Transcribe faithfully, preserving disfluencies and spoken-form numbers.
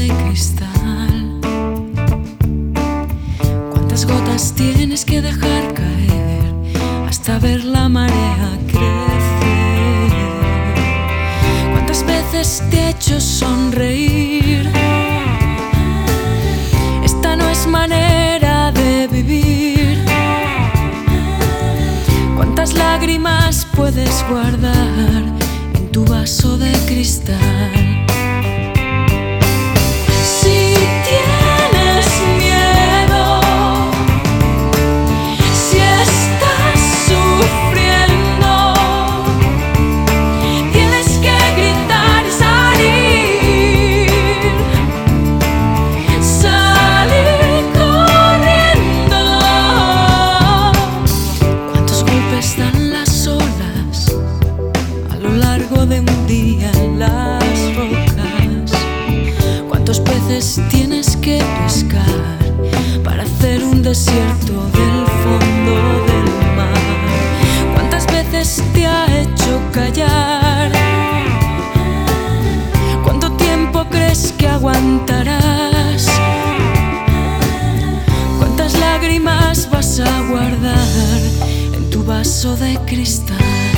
de cristal. ¿Cuántas gotas tienes que dejar caer hasta ver la marea crecer? ¿Cuántas veces te he hecho sonreír? Esta no es manera de vivir. ¿Cuántas lágrimas puedes guardar en tu vaso de cristal? Si tienes miedo, si estás sufriendo, tienes que gritar y salir, salir corriendo. ¿Cuántos golpes dan las olas a lo largo de un día en las rocas? ¿Cuántos peces tienes que pescar para hacer un desierto del fondo del mar? ¿Cuántas veces te ha hecho callar? ¿Cuánto tiempo crees que aguantarás? ¿Cuántas lágrimas vas a guardar en tu vaso de cristal?